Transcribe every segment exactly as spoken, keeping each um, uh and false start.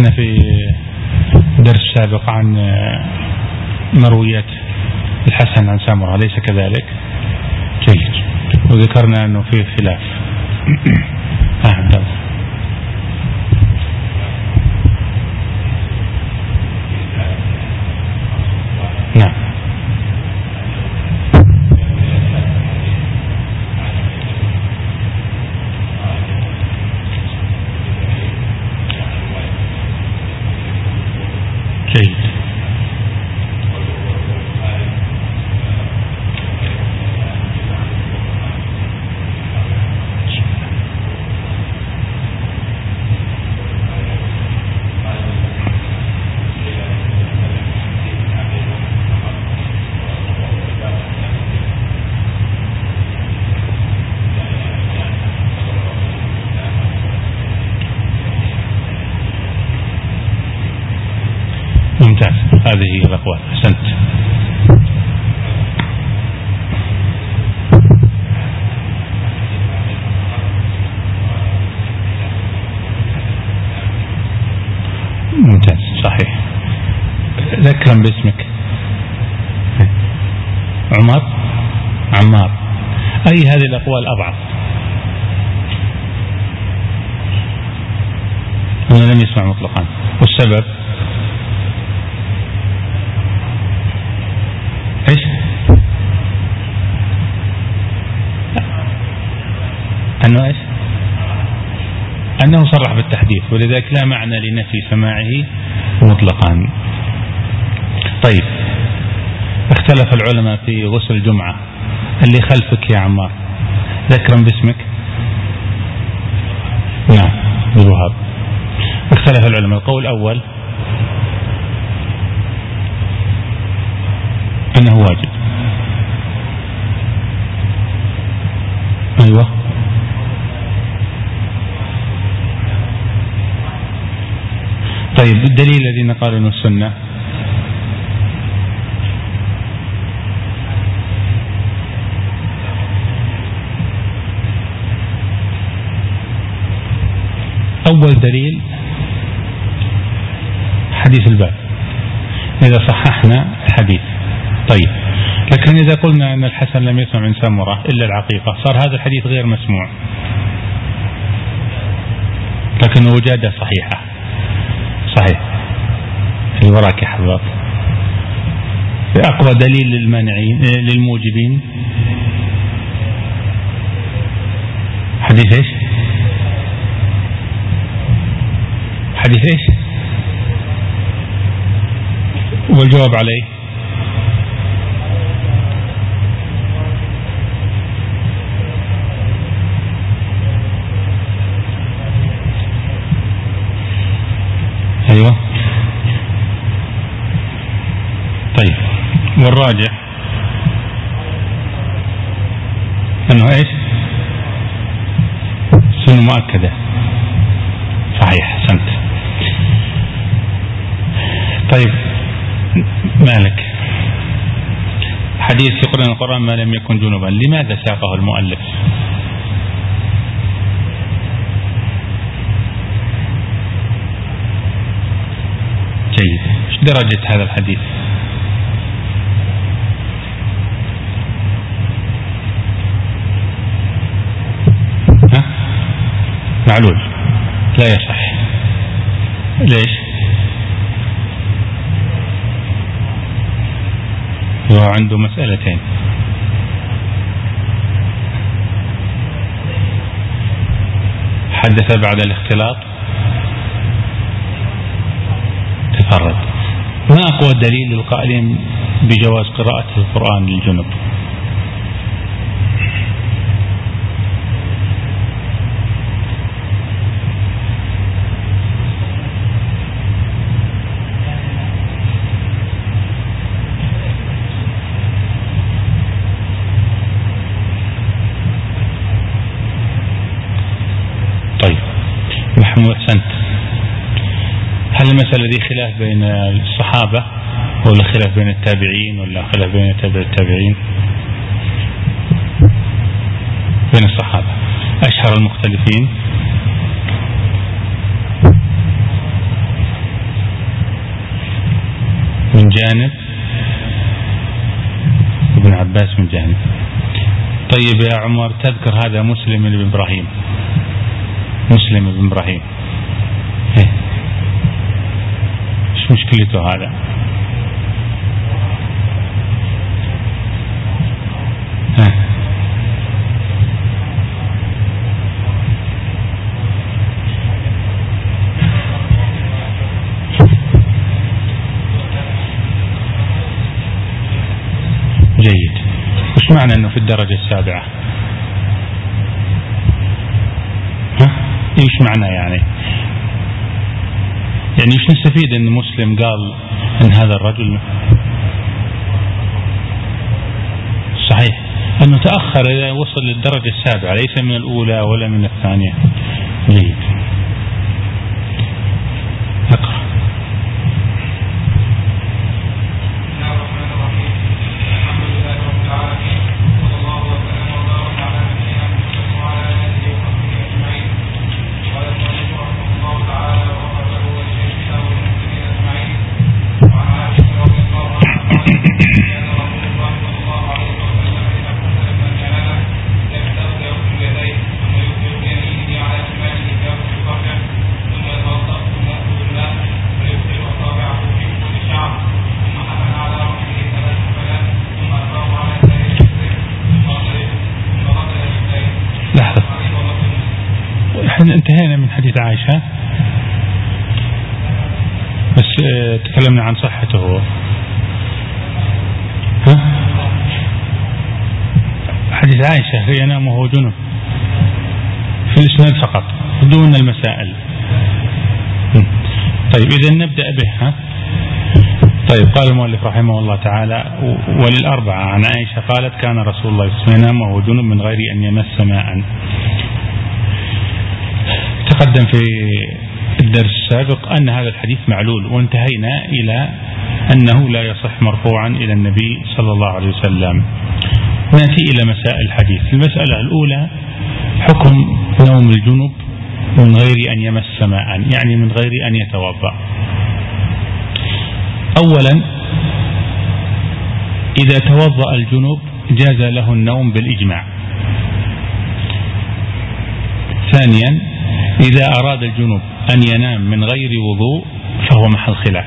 تحدثنا في درس سابق عن مرويات الحسن عن سامرة، أليس كذلك؟ جيد. وذكرنا أنه فيه خلاف. أهدف. نعم. جيد. ممتاز، هذه هي الأقوال. أحسنت. ممتاز، صحيح. ذكرا باسمك. عمر عمار. أي هذه الأقوال أضعف؟ أنا لم يسمع مطلقا. والسبب ايش؟ انه ايش؟ انه صرح بالتحديث، ولذلك لا معنى لنفي سماعه مطلقا. طيب، اختلف العلماء في غسل الجمعة. اللي خلفك يا عمار، ذكرا باسمك. نعم، بالوهاب. اختلف العلماء. القول الأول أنه واجب. أيوة. طيب، الدليل الذين قالوا أنه السنة. أول دليل حديث الباب، إذا صححنا الحديث. طيب، لكن إذا قلنا أن الحسن لم يسمع من سمرة إلا العقيقة، صار هذا الحديث غير مسموع، لكن وجاده صحيحة. صحيح. اللي وراك يا حباب. أقوى دليل للمانعين للموجبين حديث إيش؟ حديث إيش؟ والجواب عليه أيوة. طيب، والراجح أنه إيش؟ سنة مؤكدة. صحيح، أحسنت. طيب، مالك حديث يقرأ القرآن ما لم يكن جنبا، لماذا ساقه المؤلف؟ جيد. ايش درجة هذا الحديث؟ ها؟ معلول، لا يصح. ليش؟ هو عنده مسألتين. حدث بعد الاختلاط، تفرد. ما أقوى دليل للقائلين بجواز قراءة القرآن للجنب؟ طيب، محمود، أحسنت. هل المسألة دي خلاف بين الصحابة ولا خلاف بين التابعين ولا خلاف بين تابع التابعين؟ بين الصحابة. أشهر المختلفين من جانب ابن عباس من جانب. طيب يا عمر تذكر هذا مسلم بن إبراهيم، مسلم بن إبراهيم ايش مشكلته هذا؟ ها جيد. وش معنى انه في الدرجة السابعة؟ ها ايش معنى يعني؟ يعني ايش نستفيد ان مسلم قال ان هذا الرجل صحيح انه تأخر الى وصل للدرجة السابعة، ليس من الاولى ولا من الثانية. جيد. اقرأ. انتهينا من حديث عائشة، بس اه تكلمنا عن صحته. ها؟ حديث عائشة ينام وهو جنب في الإسناد فقط دون المسائل. طيب إذا نبدأ به. ها؟ طيب قال المؤلف رحمه الله تعالى: وللأربعة عن عائشة قالت: كان رسول الله صلى الله عليه وسلم ينام وهو جنب من غير أن يمس ماء. تقدم في الدرس السابق أن هذا الحديث معلول، وانتهينا إلى أنه لا يصح مرفوعا إلى النبي صلى الله عليه وسلم. نأتي إلى مسائل الحديث. المسألة الأولى: حكم نوم الجنب من غير أن يمس ماء، يعني من غير أن يتوضأ. أولا، إذا توضأ الجنب جاز له النوم بالإجماع. ثانيا، إذا أراد الجنب أن ينام من غير وضوء فهو محل خلاف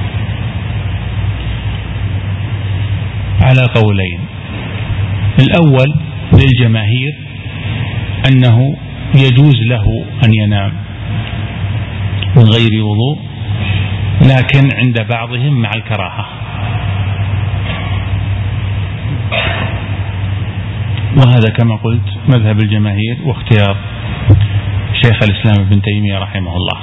على قولين. الأول للجماهير أنه يجوز له أن ينام من غير وضوء، لكن عند بعضهم مع الكراهة، وهذا كما قلت مذهب الجماهير واختيار شيخ الإسلام ابن تيمية رحمه الله.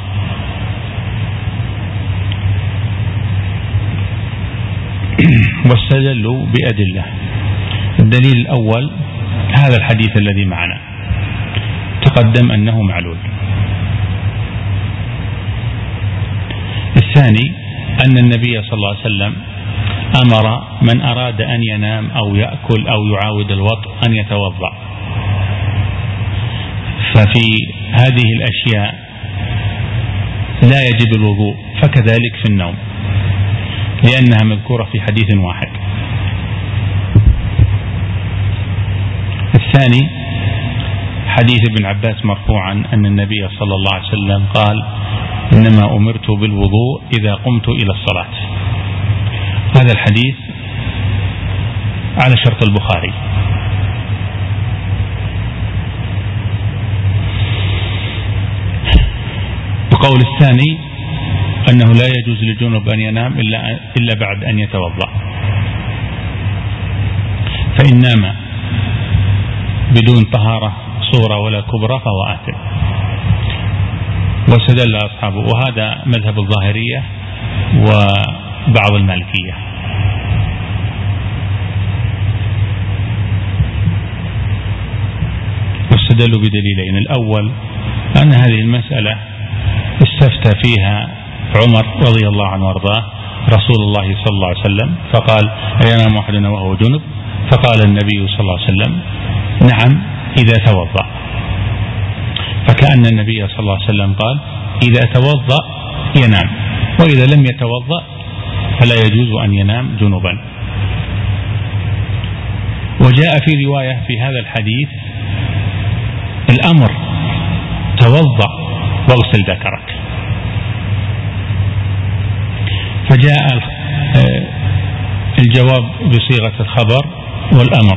واستدلوا بأدلة. الدليل الأول هذا الحديث الذي معنا، تقدم أنه معلول. الثاني أن النبي صلى الله عليه وسلم أمر من أراد أن ينام أو يأكل أو يعاود الوضع أن يتوضأ، ففي هذه الأشياء لا يجب الوضوء، فكذلك في النوم لأنها مذكورة في حديث واحد. الثاني حديث ابن عباس مرفوعا أن النبي صلى الله عليه وسلم قال: إنما أمرت بالوضوء إذا قمت إلى الصلاة. هذا الحديث على شرط البخاري. القول الثاني أنه لا يجوز للجنب أن ينام إلا, إلا بعد أن يتوضأ، فإن نام بدون طهارة صغرى ولا كبرى فهو آثم. واستدل أصحابه، وهذا مذهب الظاهرية وبعض المالكية. واستدلوا بدليلين: الأول أن هذه المسألة استفتى فيها عمر رضي الله عنه وارضاه رسول الله صلى الله عليه وسلم فقال: أينام أحدنا وهو جنب؟ فقال النبي صلى الله عليه وسلم: نعم إذا توضأ. فكأن النبي صلى الله عليه وسلم قال: إذا توضأ ينام، وإذا لم يتوضأ فلا يجوز أن ينام جنبا. وجاء في رواية في هذا الحديث الأمر توضأ واغسل ذكرك، فجاء الجواب بصيغة الخبر والأمر.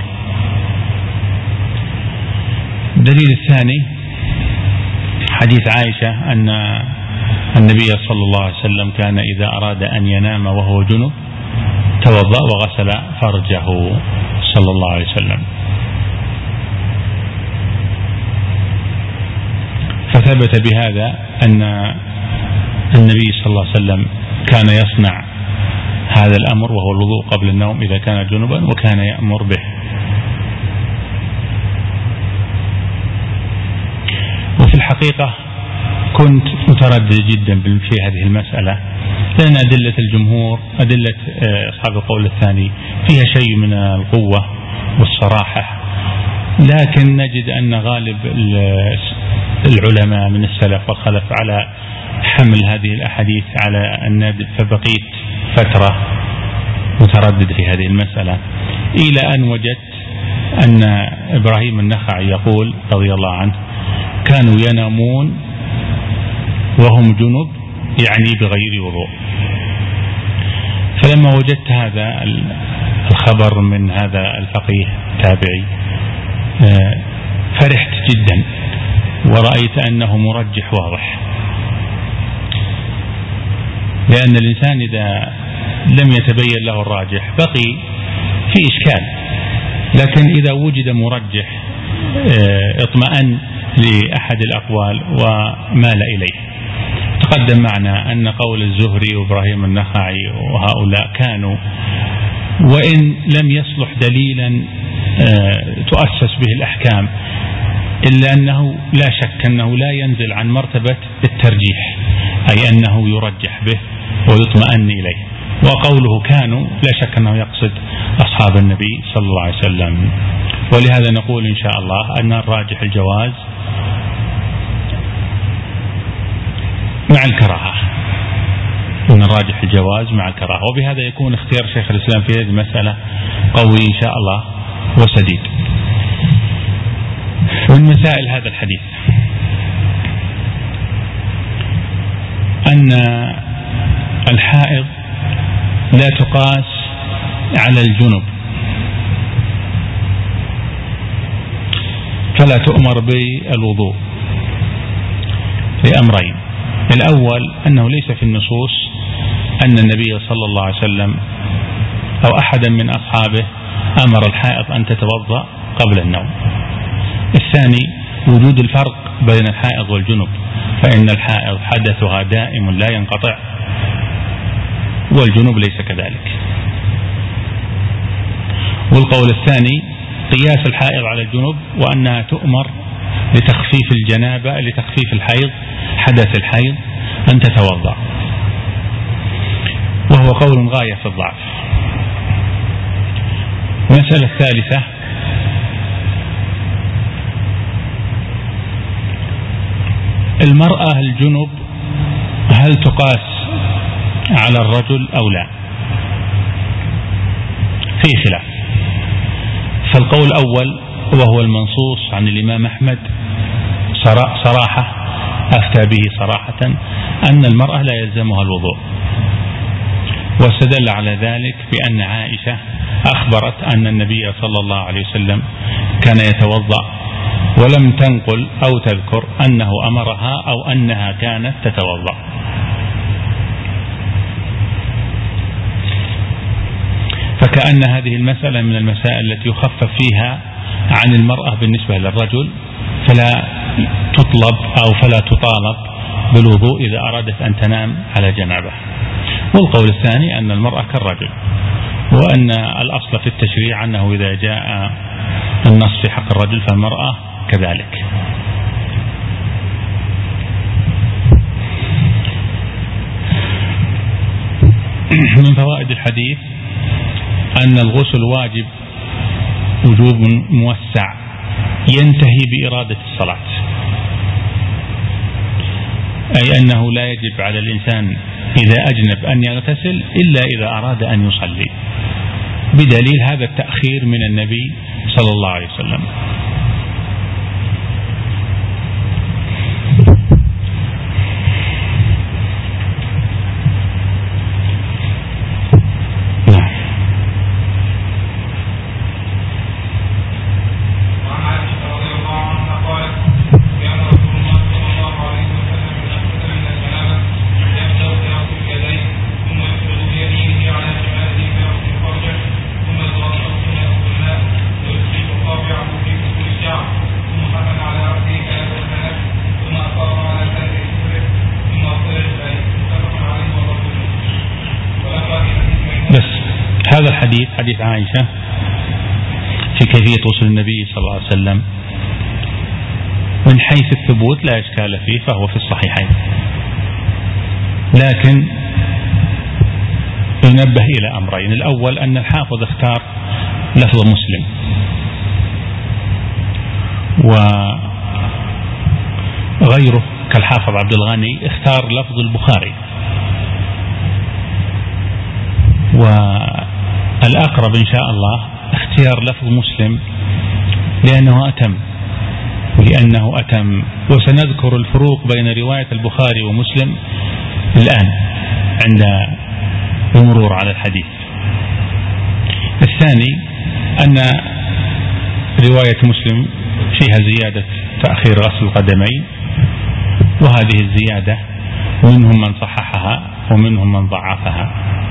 الدليل الثاني حديث عائشة أن النبي صلى الله عليه وسلم كان إذا أراد أن ينام وهو جنب توضأ وغسل فرجه صلى الله عليه وسلم. فثبت بهذا أن النبي صلى الله عليه وسلم كان يصنع هذا الأمر وهو الوضوء قبل النوم إذا كان جنبا، وكان يأمر به. وفي الحقيقة كنت متردد جدا في هذه المسألة، لأن أدلة الجمهور أدلة أصحاب القول الثاني فيها شيء من القوة والصراحة، لكن نجد أن غالب العلماء من السلف والخلف على حمل هذه الأحاديث على النادب، فبقيت فترة متردد في هذه المسألة، إلى أن وجدت أن إبراهيم النخعي يقول رضي الله عنه كانوا ينامون وهم جنب، يعني بغير وضوء. فلما وجدت هذا الخبر من هذا الفقيه التابعي فرحت جدا، ورأيت أنه مرجح واضح، لأن الإنسان إذا لم يتبين له الراجح بقي في إشكال، لكن إذا وجد مرجح اطمأن لأحد الأقوال ومال إليه. تقدم معنا أن قول الزهري وإبراهيم النخعي وهؤلاء كانوا وإن لم يصلح دليلا تؤسس به الأحكام، إلا أنه لا شك أنه لا ينزل عن مرتبة الترجيح، أي أنه يرجح به ويطمئن إليه. وقوله كانوا لا شك أنه يقصد أصحاب النبي صلى الله عليه وسلم. ولهذا نقول إن شاء الله أن الراجح الجواز مع الكراهة، أن الراجح الجواز مع الكراهة. وبهذا يكون اختيار شيخ الإسلام في هذه المسألة قوي إن شاء الله وسديد. من مسائل هذا الحديث أن الحائض لا تقاس على الجنب، فلا تؤمر بالوضوء لأمرين. الأول أنه ليس في النصوص أن النبي صلى الله عليه وسلم أو أحدا من أصحابه أمر الحائض أن تتوضأ قبل النوم. الثاني وجود الفرق بين الحائض والجنب، فإن الحائض حدثها دائم لا ينقطع، والجنب ليس كذلك. والقول الثاني قياس الحائض على الجنب، وأنها تؤمر لتخفيف الجنابة لتخفيف الحيض حدث الحيض أن تتوضأ، وهو قول غاية في الضعف. المسألة الثالثة المرأة الجنب هل تقاس على الرجل أو لا؟ في خلاف. فالقول الأول وهو المنصوص عن الإمام أحمد صراحة أفتى به صراحة أن المرأة لا يلزمها الوضوء، واستدل على ذلك بأن عائشة أخبرت أن النبي صلى الله عليه وسلم كان يتوضأ، ولم تنقل أو تذكر أنه أمرها أو أنها كانت تتوضأ. فكأن هذه المسألة من المسائل التي يخفف فيها عن المرأة بالنسبة للرجل، فلا تطلب أو فلا تطالب بالوضوء إذا أرادت أن تنام على جنابه. والقول الثاني أن المرأة كالرجل، وأن الأصل في التشريع أنه إذا جاء النص في حق الرجل فالمرأة كذلك. من فوائد الحديث أن الغسل واجب وجوب موسع ينتهي بإرادة الصلاة، أي أنه لا يجب على الإنسان إذا أجنب أن يغتسل إلا إذا أراد أن يصلي، بدليل هذا التأخير من النبي صلى الله عليه وسلم. هذا الحديث حديث عائشة في كيفية غسل النبي صلى الله عليه وسلم من حيث الثبوت لا إشكال فيه، فهو في الصحيحين، لكن ينبه إلى أمرين. الأول أن الحافظ اختار لفظ مسلم، وغيره كالحافظ عبد الغني اختار لفظ البخاري، والأقرب إن شاء الله اختيار لفظ مسلم لأنه أتم لأنه أتم وسنذكر الفروق بين رواية البخاري ومسلم الآن عند المرور على الحديث. الثاني أن رواية مسلم فيها زيادة تأخير غسل القدمين، وهذه الزيادة منهم من صححها ومنهم من ضعفها،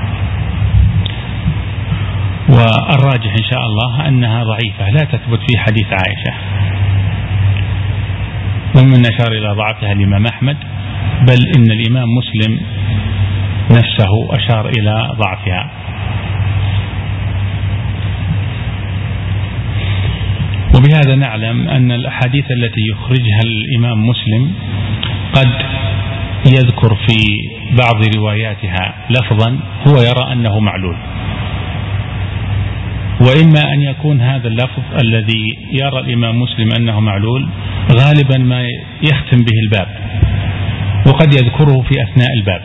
والراجح إن شاء الله أنها ضعيفة لا تثبت في حديث عائشة، ومن أشار إلى ضعفها الإمام أحمد، بل إن الإمام مسلم نفسه أشار إلى ضعفها. وبهذا نعلم أن الأحاديث التي يخرجها الإمام مسلم قد يذكر في بعض رواياتها لفظا هو يرى أنه معلول، وإما أن يكون هذا اللفظ الذي يرى الإمام مسلم أنه معلول غالبا ما يختم به الباب، وقد يذكره في أثناء الباب،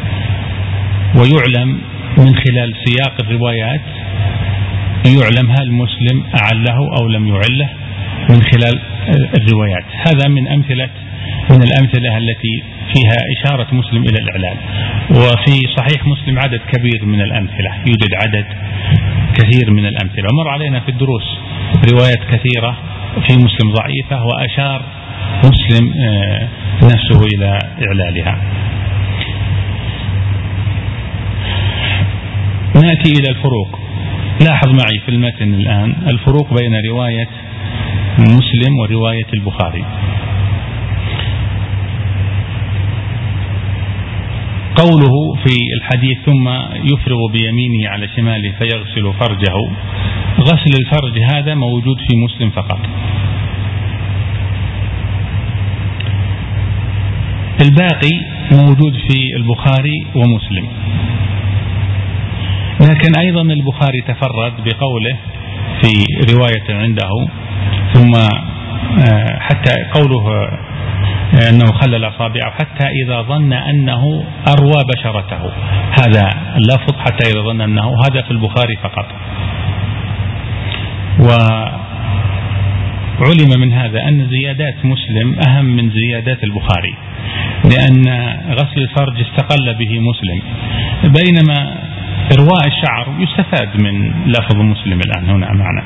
ويعلم من خلال سياق الروايات يعلم هل مسلم أعله أو لم يعله من خلال الروايات. هذا من أمثلة من الأمثلة التي فيها إشارة مسلم إلى الإعلال. وفي صحيح مسلم عدد كبير من الأمثلة، يوجد عدد كثير من الأمثلة، ومر علينا في الدروس روايات كثيرة في مسلم ضعيفة وأشار مسلم نفسه إلى إعلالها. نأتي إلى الفروق. لاحظ معي في المتن الآن الفروق بين رواية مسلم ورواية البخاري. قوله في الحديث ثم يفرغ بيمينه على شماله فيغسل فرجه، غسل الفرج هذا موجود في مسلم فقط، الباقي موجود في البخاري ومسلم. لكن أيضا البخاري تفرد بقوله في رواية عنده ثم حتى قوله أنه خلل أصابعه حتى إذا ظن أنه أروى بشرته، هذا اللفظ حتى إذا ظن أنه، هذا في البخاري فقط. وعلم من هذا أن زيادات مسلم أهم من زيادات البخاري، لأن غسل الفرج استقل به مسلم، بينما إرواء الشعر يستفاد من لفظ مسلم الآن هنا معنا.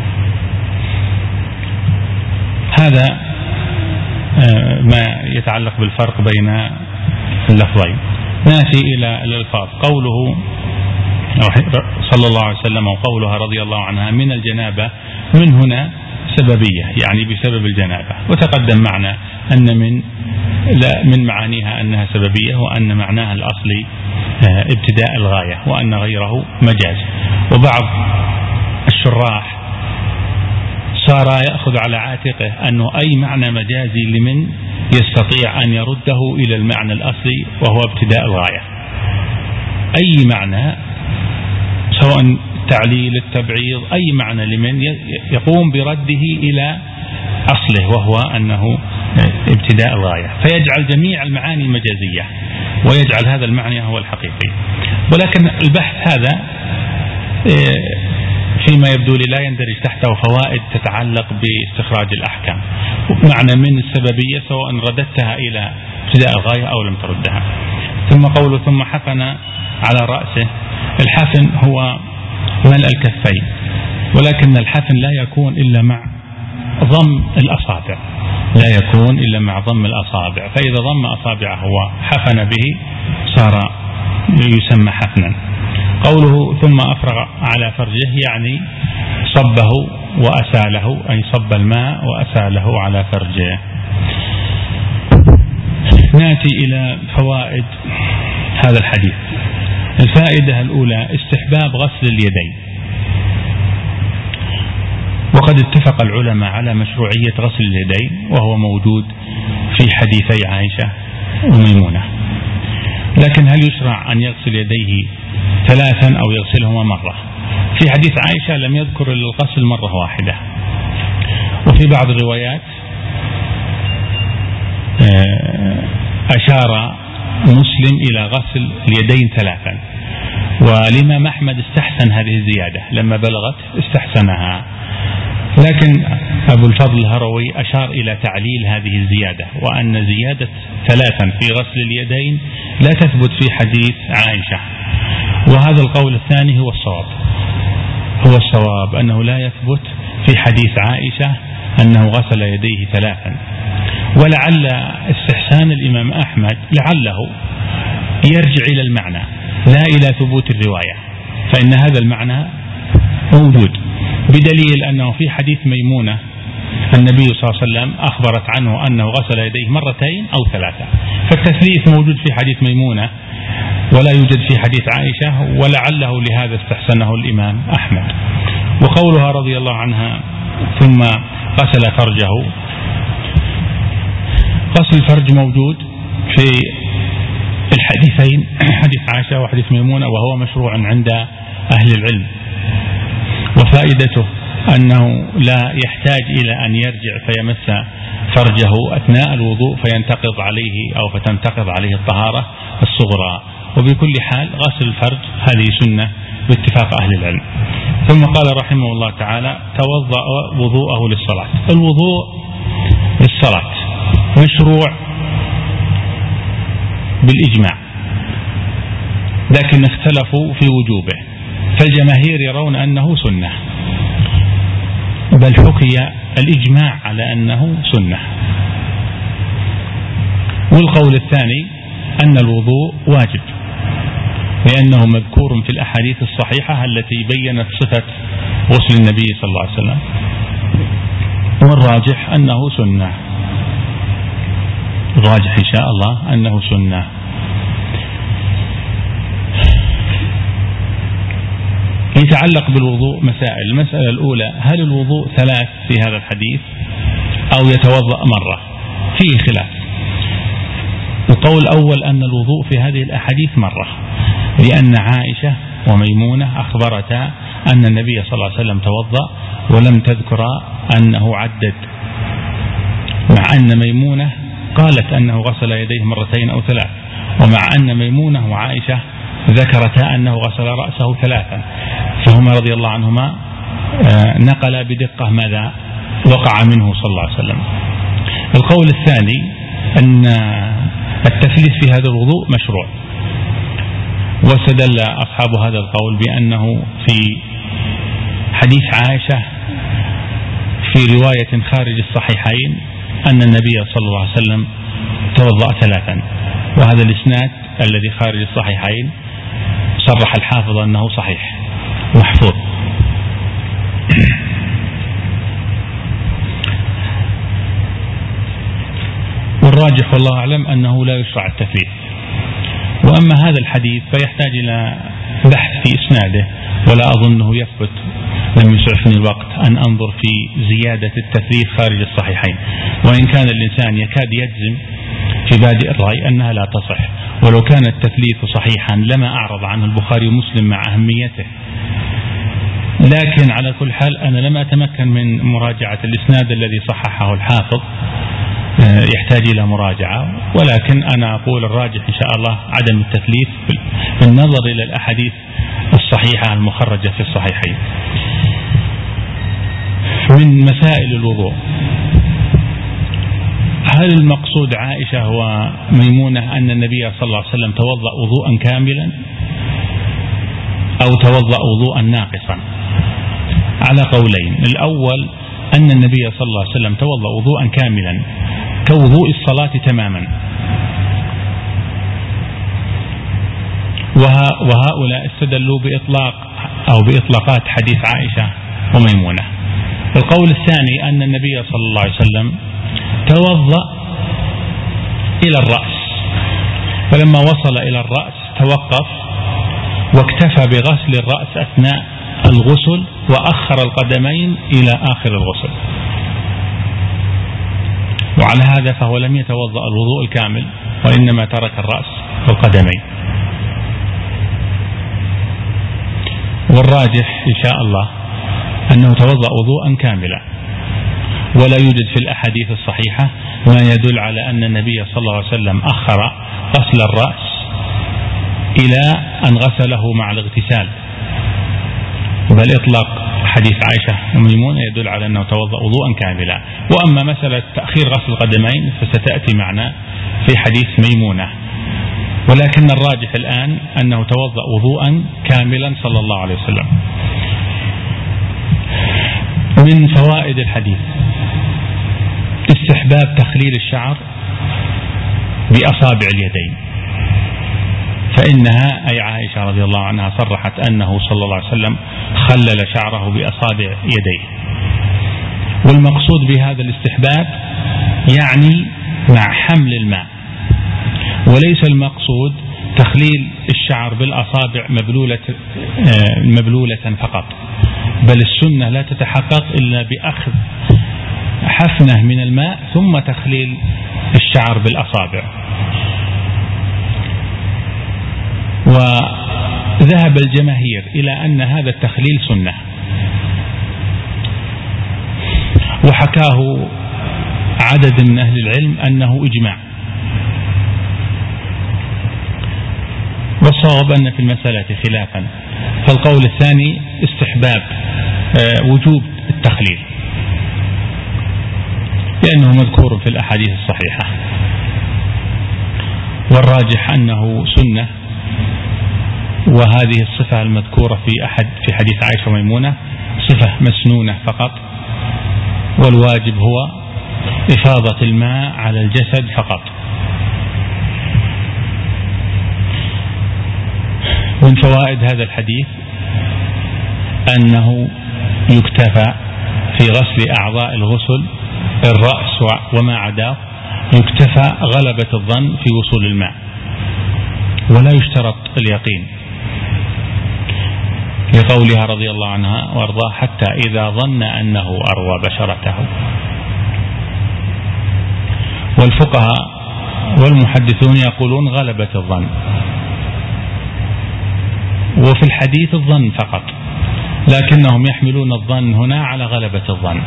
هذا ما يتعلق بالفرق بين اللفظين. نأتي إلى الألفاظ. قوله صلى الله عليه وسلم وقولها رضي الله عنها من الجنابة، من هنا سببية يعني بسبب الجنابة، وتقدم معنا أن من لا من معانيها أنها سببية، وأن معناها الأصلي ابتداء الغاية، وأن غيره مجاز. وبعض الشراح صار يأخذ على عاتقه أنه أي معنى مجازي لمن يستطيع أن يرده إلى المعنى الأصلي وهو ابتداء الغاية. أي معنى سواء تعليل التبعيض أي معنى لمن يقوم برده إلى أصله، وهو أنه ابتداء الغاية، فيجعل جميع المعاني المجازية ويجعل هذا المعنى هو الحقيقي. ولكن البحث هذا فيما يبدو لي لا يندرج تحته فوائد تتعلق باستخراج الأحكام، معنى من السببية سواء رددتها إلى ابتداء الغاية أو لم تردها. ثم قوله ثم حفن على رأسه، الحفن هو ملء الكفين، ولكن الحفن لا يكون إلا مع ضم الأصابع، لا يكون إلا مع ضم الأصابع، فإذا ضم أصابعه وحفن به صار يسمى حفنا. قوله ثم أفرغ على فرجه يعني صبه وأساله، أي صب الماء وأساله على فرجه. نأتي إلى فوائد هذا الحديث. الفائدة الأولى استحباب غسل اليدين، وقد اتفق العلماء على مشروعية غسل اليدين، وهو موجود في حديثي عائشة وميمونة. لكن هل يشرع أن يغسل يديه ثلاثا أو يغسلهما مرة؟ في حديث عائشة لم يذكر الغسل مرة واحدة، وفي بعض الروايات أشار مسلم إلى غسل اليدين ثلاثا، والإمام أحمد استحسن هذه الزيادة لما بلغت استحسنها، لكن أبو الفضل الهروي أشار إلى تعليل هذه الزيادة، وأن زيادة ثلاثا في غسل اليدين لا تثبت في حديث عائشة، وهذا القول الثاني هو الصواب، هو الصواب أنه لا يثبت في حديث عائشة أنه غسل يديه ثلاثا. ولعل استحسان الإمام أحمد لعله يرجع إلى المعنى لا إلى ثبوت الرواية، فإن هذا المعنى موجود، بدليل أنه في حديث ميمونة النبي صلى الله عليه وسلم أخبرت عنه أنه غسل يديه مرتين أو ثلاثة، فالتثليث موجود في حديث ميمونة ولا يوجد في حديث عائشة، ولعله لهذا استحسنه الإمام أحمد. وقولها رضي الله عنها ثم غسل فرجه، غسل الفرج موجود في الحديثين، حديث عائشة وحديث ميمونة، وهو مشروع عند أهل العلم، وفائدته أنه لا يحتاج إلى أن يرجع فيمس فرجه أثناء الوضوء فينتقض عليه أو فتنتقض عليه الطهارة الصغرى، وبكل حال غسل الفرج هذه سنة باتفاق أهل العلم. ثم قال رحمه الله تعالى توضأ وضوءه للصلاة. الوضوء للصلاة مشروع بالإجماع، لكن اختلفوا في وجوبه، فالجماهير يرون أنه سنة، بل حكي الإجماع على أنه سنة. والقول الثاني أن الوضوء واجب، لأنه مذكور في الأحاديث الصحيحة التي بيّنت صفة غسل النبي صلى الله عليه وسلم، والراجح أنه سنة، الراجح إن شاء الله أنه سنة. يتعلق بالوضوء مسائل. المسألة الأولى، هل الوضوء ثلاث في هذا الحديث أو يتوضأ مرة؟ فيه خلاف. القول الأول أن الوضوء في هذه الأحاديث مرة، لأن عائشة وميمونة أخبرتا أن النبي صلى الله عليه وسلم توضأ ولم تذكر أنه عدد، مع أن ميمونة قالت أنه غسل يديه مرتين أو ثلاث، ومع أن ميمونة وعائشة ذكرتا أنه غسل رأسه ثلاثا، فهما رضي الله عنهما نقل بدقة ماذا وقع منه صلى الله عليه وسلم. القول الثاني أن التثليث في هذا الوضوء مشروع، واستدل أصحاب هذا القول بأنه في حديث عائشة في رواية خارج الصحيحين أن النبي صلى الله عليه وسلم توضأ ثلاثا، وهذا الإسناد الذي خارج الصحيحين صرح الحافظ أنه صحيح محفوظ. والراجح والله أعلم أنه لا يشرع التثليث. وأما هذا الحديث فيحتاج إلى بحث في إسناده، ولا أظنه يثبت، لم يسعفني الوقت أن أنظر في زيادة التثليث خارج الصحيحين، وإن كان الإنسان يكاد يجزم في بادئ الرأي أنها لا تصح، ولو كان التثليث صحيحا لما أعرض عنه البخاري ومسلم مع أهميته. لكن على كل حال أنا لم أتمكن من مراجعة الإسناد الذي صححه الحافظ، يحتاج إلى مراجعة، ولكن أنا أقول الراجح إن شاء الله عدم التكليف بالنظر إلى الأحاديث الصحيحة المخرجة في الصحيحين. من مسائل الوضوء: هل المقصود عائشة وميمونة أن النبي صلى الله عليه وسلم توضأ وضوءا كاملا أو توضأ وضوءا ناقصا؟ على قولين. الأول أن النبي صلى الله عليه وسلم توضأ وضوءا كاملا كوضوء الصلاة تماما، وهؤلاء استدلوا بإطلاق أو بإطلاقات حديث عائشة وميمونة. القول الثاني أن النبي صلى الله عليه وسلم توضأ إلى الرأس، فلما وصل إلى الرأس توقف واكتفى بغسل الرأس أثناء الغسل وأخر القدمين إلى آخر الغسل، وعلى هذا فهو لم يتوضأ الوضوء الكامل وإنما ترك الرأس والقدمين. والراجح إن شاء الله أنه توضأ وضوءا كاملا، ولا يوجد في الأحاديث الصحيحة ما يدل على أن النبي صلى الله عليه وسلم أخر غسل الرأس إلى أن غسله مع الاغتسال، بل إطلاق حديث عائشة وميمونة يدل على أنه توضأ وضوءا كاملا. وأما مسألة تأخير غسل القدمين فستأتي معنا في حديث ميمونة، ولكن الراجح الآن أنه توضأ وضوءا كاملا صلى الله عليه وسلم. من فوائد الحديث: استحباب تخليل الشعر بأصابع اليدين، فإنها أي عائشة رضي الله عنها صرحت أنه صلى الله عليه وسلم خلل شعره بأصابع يديه. والمقصود بهذا الاستحباب يعني مع حمل الماء، وليس المقصود تخليل الشعر بالأصابع مبلولة مبلولة فقط، بل السنة لا تتحقق إلا بأخذ حفنة من الماء ثم تخليل الشعر بالأصابع. وذهب الجماهير إلى أن هذا التخليل سنة، وحكاه عدد من أهل العلم أنه إجماع. والصواب أن في المسألة خلافا، فالقول الثاني استحباب وجوب التخليل لأنه مذكور في الأحاديث الصحيحة، والراجح أنه سنة. وهذه الصفة المذكورة في أحد في حديث عائشة وميمونة صفة مسنونة فقط، والواجب هو إفاضة الماء على الجسد فقط. من فوائد هذا الحديث أنه يكتفى في غسل أعضاء الغسل الرأس وما عداه، يكتفى غلبة الظن في وصول الماء، ولا يشترط اليقين، لقولها رضي الله عنها وارضاه حتى إذا ظن أنه أروى بشرته. والفقهاء والمحدثون يقولون غلبة الظن، وفي الحديث الظن فقط، لكنهم يحملون الظن هنا على غلبة الظن.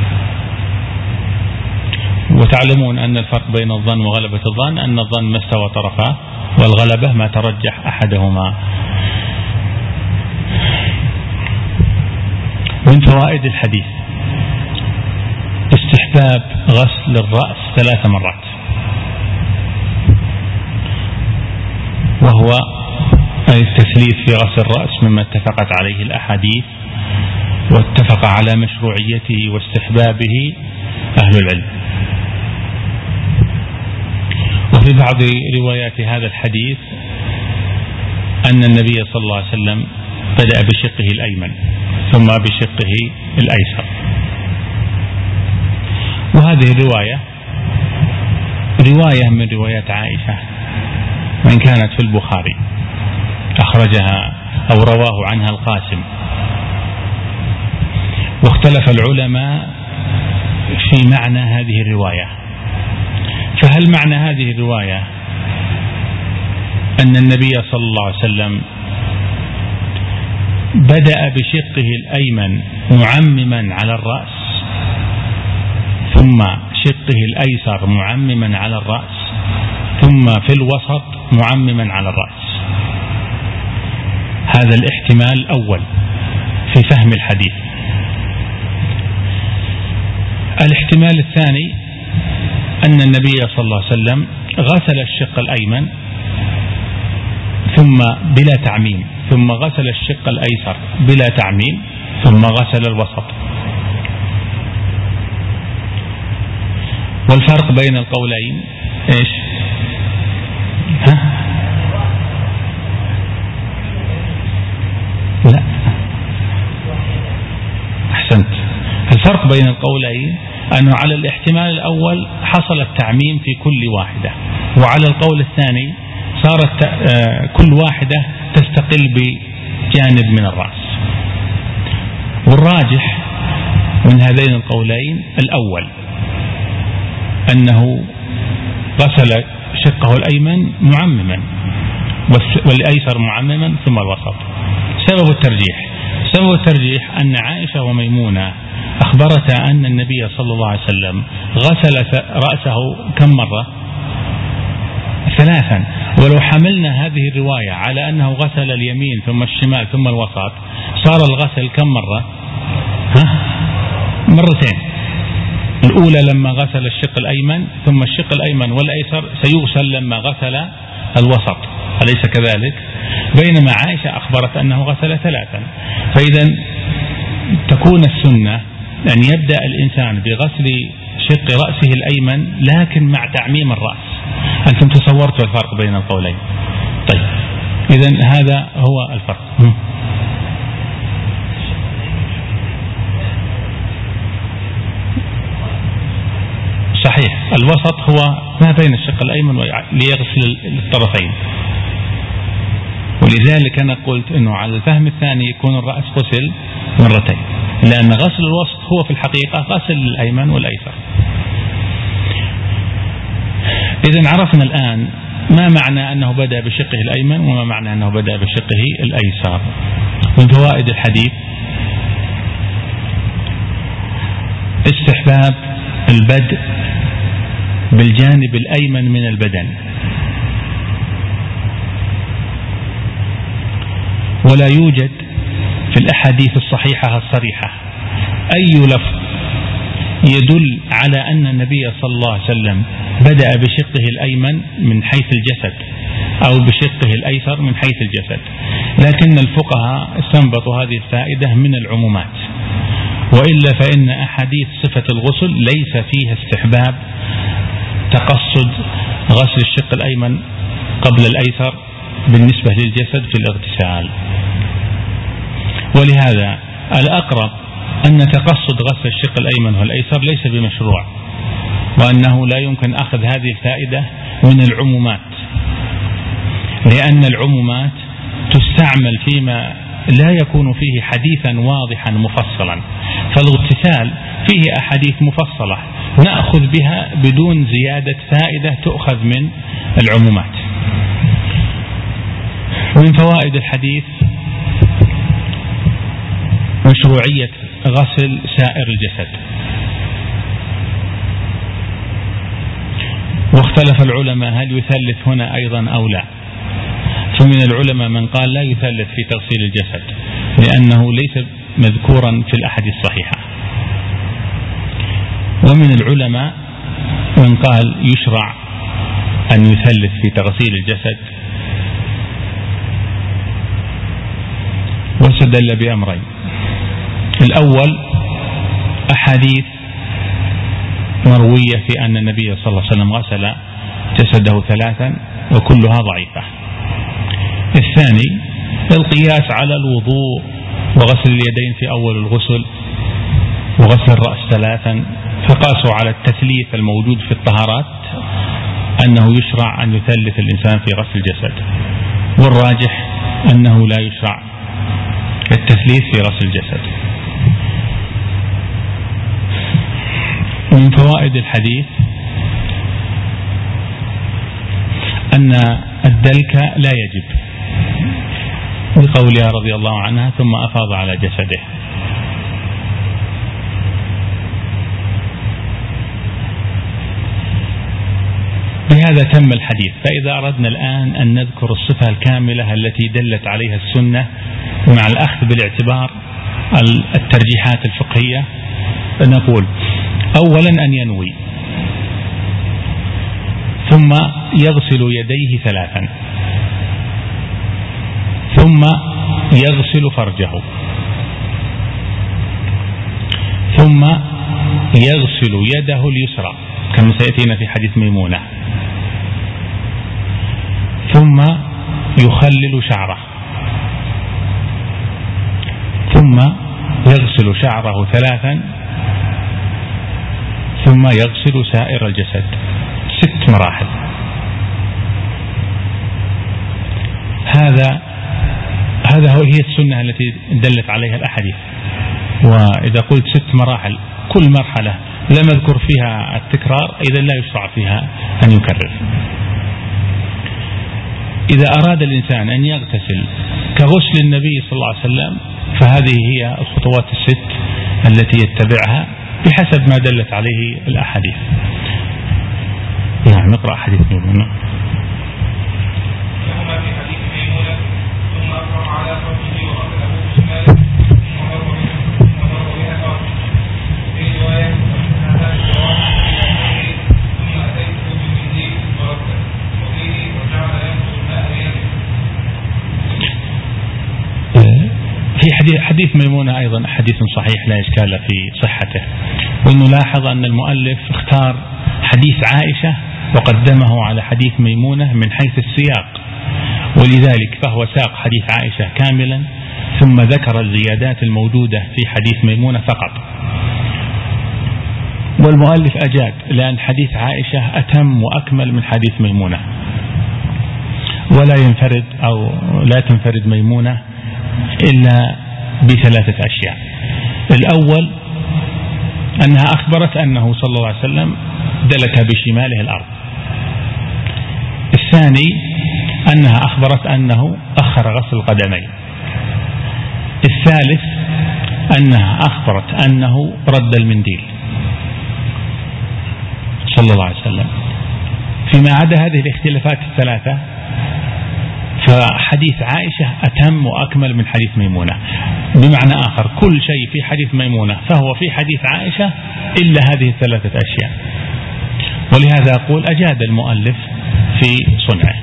وتعلمون أن الفرق بين الظن وغلبة الظن أن الظن ما استوى طرفاه، والغلبة ما ترجح أحدهما. من فوائد الحديث استحباب غسل الرأس ثلاث مرات، وهو أي التثليث في غسل الرأس مما اتفقت عليه الأحاديث واتفق على مشروعيته واستحبابه أهل العلم. وفي بعض روايات هذا الحديث أن النبي صلى الله عليه وسلم بدأ بشقه الأيمن ثم بشقه الأيسر. وهذه الرواية رواية من روايات عائشة وإن كانت في البخاري، أخرجها أو رواه عنها القاسم. واختلف العلماء في معنى هذه الرواية، فهل معنى هذه الرواية أن النبي صلى الله عليه وسلم بدأ بشقه الأيمن معمما على الرأس ثم شقه الأيسر معمما على الرأس، ثم في الوسط معمما على الرأس. هذا الاحتمال الأول في فهم الحديث. الاحتمال الثاني أن النبي صلى الله عليه وسلم غسل الشق الأيمن ثم بلا تعميم، ثم غسل الشق الأيسر بلا تعميم، ثم غسل الوسط. والفرق بين القولين ايش؟ ها؟ لا، أحسنت. الفرق بين القولين أنه على الاحتمال الأول حصل التعميم في كل واحدة، وعلى القول الثاني صارت كل واحدة تستقل بجانب من الرأس. والراجح من هذين القولين الأول، أنه غسل شقه الأيمن معمما والأيسر معمما ثم الوسط. سبب الترجيح سبب الترجيح أن عائشة وميمونة أخبرتا أن النبي صلى الله عليه وسلم غسل رأسه كم مرة؟ ثلاثا. ولو حملنا هذه الرواية على أنه غسل اليمين ثم الشمال ثم الوسط، صار الغسل كم مرة؟ ها؟ مرتين. الأولى لما غسل الشق الأيمن، ثم الشق الأيمن والأيسر سيغسل لما غسل الوسط، أليس كذلك؟ بينما عائشة أخبرت أنه غسل ثلاثا. فإذا تكون السنة أن يبدأ الإنسان بغسل شق رأسه الأيمن لكن مع تعميم الرأس. أنتم تصورتوا الفرق بين القولين. طيب، إذن هذا هو الفرق. صحيح، الوسط هو ما بين الشق الأيمن ليغسل الطرفين. ولذلك أنا قلت أنه على الفهم الثاني يكون الرأس غسل مرتين، لأن غسل الوسط هو في الحقيقة غسل الأيمن والأيسر. إذن عرفنا الآن ما معنى أنه بدأ بشقه الأيمن وما معنى أنه بدأ بشقه الأيسر. من فوائد الحديث استحباب البدء بالجانب الأيمن من البدن، ولا يوجد في الأحاديث الصحيحة الصريحة أي لفظ يدل على أن النبي صلى الله عليه وسلم بدأ بشقه الأيمن من حيث الجسد أو بشقه الأيسر من حيث الجسد، لكن الفقهاء استنبطوا هذه الفائدة من العمومات. وإلا فإن أحاديث صفة الغسل ليس فيها استحباب تقصد غسل الشق الأيمن قبل الأيسر بالنسبة للجسد في الاغتسال. ولهذا الأقرب أن تقصد غسل الشق الأيمن والأيسر ليس بمشروع، وأنه لا يمكن أخذ هذه الفائدة من العمومات، لأن العمومات تستعمل فيما لا يكون فيه حديثا واضحا مفصلا. فالاغتسال فيه أحاديث مفصلة نأخذ بها بدون زيادة فائدة تؤخذ من العمومات. ومن فوائد الحديث مشروعية غسل سائر الجسد. واختلف العلماء هل يثلث هنا أيضا أو لا. فمن العلماء من قال لا يثلث في تغسيل الجسد لأنه ليس مذكورا في الأحاديث الصحيحة، ومن العلماء من قال يشرع أن يثلث في تغسيل الجسد، واستدل بأمرين. الأول أحاديث مروية في أن النبي صلى الله عليه وسلم غسل جسده ثلاثا وكلها ضعيفة. الثاني القياس على الوضوء وغسل اليدين في أول الغسل وغسل الرأس ثلاثا، فقاسوا على التثليث الموجود في الطهارات أنه يشرع أن يثلث الإنسان في غسل الجسد، والراجح أنه لا يشرع التثليث في غسل الجسد. من فوائد الحديث أن الدلك لا يجب، بقولها رضي الله عنها ثم أفاض على جسده. بهذا تم الحديث. فإذا أردنا الآن أن نذكر الصفة الكاملة التي دلت عليها السنة مع الأخذ بالاعتبار الترجيحات الفقهية، نقول أولا أن ينوي، ثم يغسل يديه ثلاثا، ثم يغسل فرجه، ثم يغسل يده اليسرى كما سيأتينا في حديث ميمونة، ثم يخلل شعره، ثم يغسل شعره ثلاثا، ثم يغسل سائر الجسد. ست مراحل. هذا هذا هي السنة التي دلت عليها الأحاديث. وإذا قلت ست مراحل كل مرحلة لم أذكر فيها التكرار، إذا لا يشرع فيها أن يكرر. إذا أراد الإنسان أن يغتسل كغسل النبي صلى الله عليه وسلم فهذه هي الخطوات الست التي يتبعها بحسب ما دلت عليه الأحاديث. نعم، نقرأ حديث ميمونة. في حديث ميمونة أيضا حديث صحيح لا إشكال في صحته، ونلاحظ أن المؤلف اختار حديث عائشة وقدمه على حديث ميمونة من حيث السياق، ولذلك فهو ساق حديث عائشة كاملا ثم ذكر الزيادات الموجودة في حديث ميمونة فقط. والمؤلف أجاد لأن حديث عائشة أتم وأكمل من حديث ميمونة، ولا ينفرد أو لا تنفرد ميمونة إلا بثلاثة أشياء. الأول أنها أخبرت أنه صلى الله عليه وسلم دلك بشماله الأرض. الثاني أنها أخبرت أنه أخر غسل القدمين. الثالث أنها أخبرت أنه رد المنديل صلى الله عليه وسلم. فيما عدا هذه الاختلافات الثلاثة فحديث عائشة أتم وأكمل من حديث ميمونة. بمعنى آخر كل شيء في حديث ميمونة فهو في حديث عائشة إلا هذه الثلاثة أشياء. ولهذا أقول أجاد المؤلف في صنعه.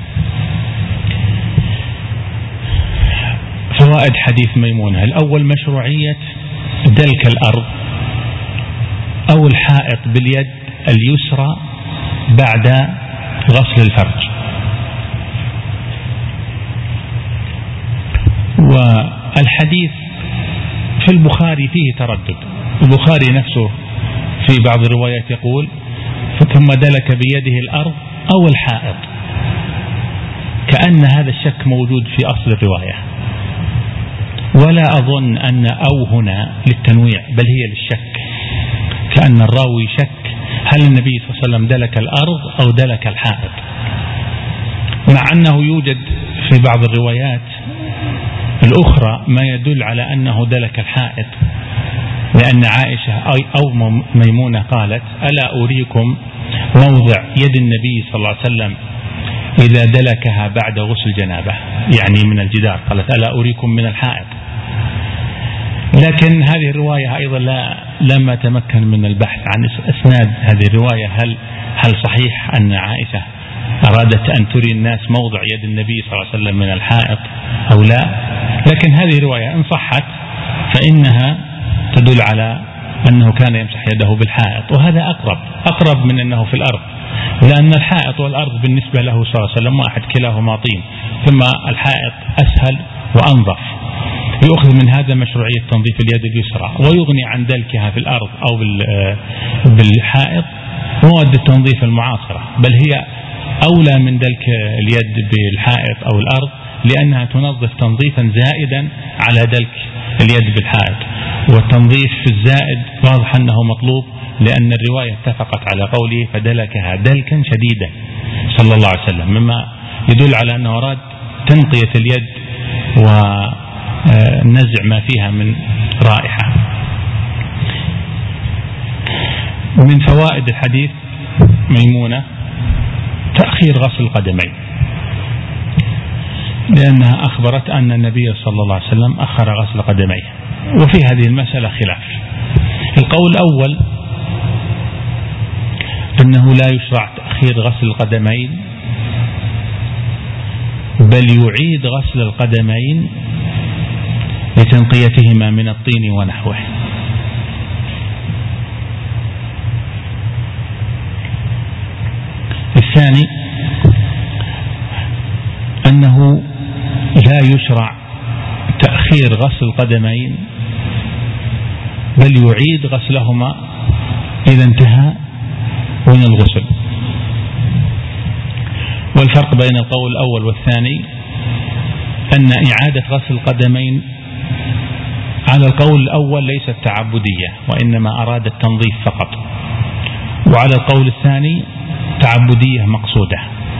فوائد حديث ميمونة: الأول مشروعية دلك الأرض أو الحائط باليد اليسرى بعد غسل الفرج. والحديث في البخاري فيه تردد. البخاري نفسه في بعض الروايات يقول ثم دلك بيده الأرض أو الحائط، كأن هذا الشك موجود في أصل الرواية، ولا أظن أن أو هنا للتنويع بل هي للشك، كأن الراوي شك هل النبي صلى الله عليه وسلم دلك الأرض أو دلك الحائط، مع أنه يوجد في بعض الروايات الأخرى ما يدل على أنه دلك الحائط، لأن عائشة أو ميمونة قالت ألا أريكم موضع يد النبي صلى الله عليه وسلم إذا دلكها بعد غسل جنابه، يعني من الجدار، قالت ألا أريكم من الحائط. لكن هذه الرواية أيضا لا لما تمكن من البحث عن أسناد هذه الرواية هل هل صحيح أن عائشة أرادت أن تري الناس موضع يد النبي صلى الله عليه وسلم من الحائط أو لا. لكن هذه الرواية إن صحت فإنها تدل على أنه كان يمسح يده بالحائط، وهذا أقرب أقرب من أنه في الأرض، لأن الحائط والأرض بالنسبة له صلى الله عليه وسلم واحد، كلاهما طين، ثم الحائط أسهل وأنظف. يؤخذ من هذا مشروعية تنظيف اليد اليسرى، ويغني عن دلكها في الأرض أو بالحائط مواد التنظيف المعاصرة، بل هي أولى من دلك اليد بالحائط أو الأرض، لأنها تنظف تنظيفا زائدا على دلك اليد بالحائط. والتنظيف في الزائد واضح أنه مطلوب، لأن الرواية اتفقت على قوله فدلكها دلكا شديدا صلى الله عليه وسلم، مما يدل على أنه أراد تنقية اليد ونزع ما فيها من رائحة. من فوائد الحديث ميمونة تأخير غسل القدمين، لأنها أخبرت أن النبي صلى الله عليه وسلم أخر غسل قدميه، وفي هذه المسألة خلاف. القول الأول أنه لا يشرع تأخير غسل القدمين، بل يعيد غسل القدمين لتنقيتهما من الطين ونحوه. الثاني أنه لا يشرع تأخير غسل القدمين، بل يعيد غسلهما إذا انتهى من الغسل. والفرق بين القول الأول والثاني أن إعادة غسل القدمين على القول الأول ليست تعبدية، وإنما أراد التنظيف فقط، وعلى القول الثاني تعبدية مقصودة.